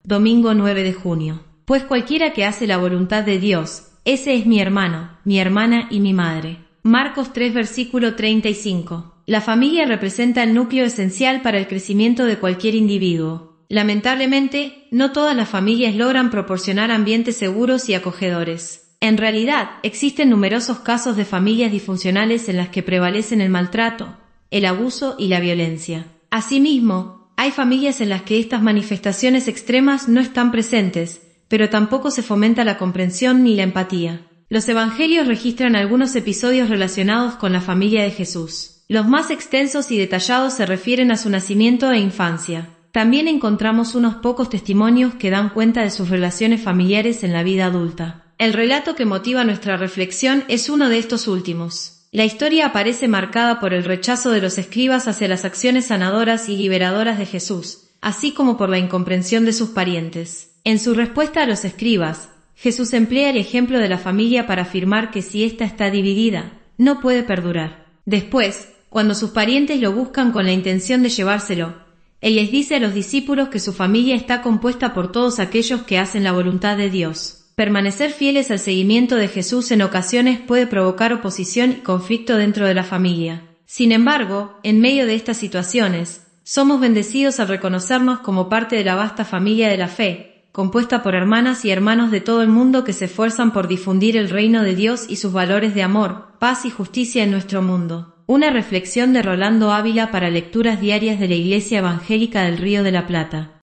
domingo 9 de junio. Pues cualquiera que hace la voluntad de Dios, ese es mi hermano, mi hermana y mi madre. Marcos 3 versículo 35. La familia representa el núcleo esencial para el crecimiento de cualquier individuo. Lamentablemente, no todas las familias logran proporcionar ambientes seguros y acogedores. En realidad, existen numerosos casos de familias disfuncionales en las que prevalecen el maltrato, el abuso y la violencia. Asimismo, hay familias en las que estas manifestaciones extremas no están presentes, pero tampoco se fomenta la comprensión ni la empatía. Los evangelios registran algunos episodios relacionados con la familia de Jesús. Los más extensos y detallados se refieren a su nacimiento e infancia. También encontramos unos pocos testimonios que dan cuenta de sus relaciones familiares en la vida adulta. El relato que motiva nuestra reflexión es uno de estos últimos. La historia aparece marcada por el rechazo de los escribas hacia las acciones sanadoras y liberadoras de Jesús, así como por la incomprensión de sus parientes. En su respuesta a los escribas, Jesús emplea el ejemplo de la familia para afirmar que si ésta está dividida, no puede perdurar. Después, cuando sus parientes lo buscan con la intención de llevárselo, Él les dice a los discípulos que su familia está compuesta por todos aquellos que hacen la voluntad de Dios. Permanecer fieles al seguimiento de Jesús en ocasiones puede provocar oposición y conflicto dentro de la familia. Sin embargo, en medio de estas situaciones, somos bendecidos al reconocernos como parte de la vasta familia de la fe, compuesta por hermanas y hermanos de todo el mundo que se esfuerzan por difundir el reino de Dios y sus valores de amor, paz y justicia en nuestro mundo. Una reflexión de Rolando Ávila para lecturas diarias de la Iglesia Evangélica del Río de la Plata.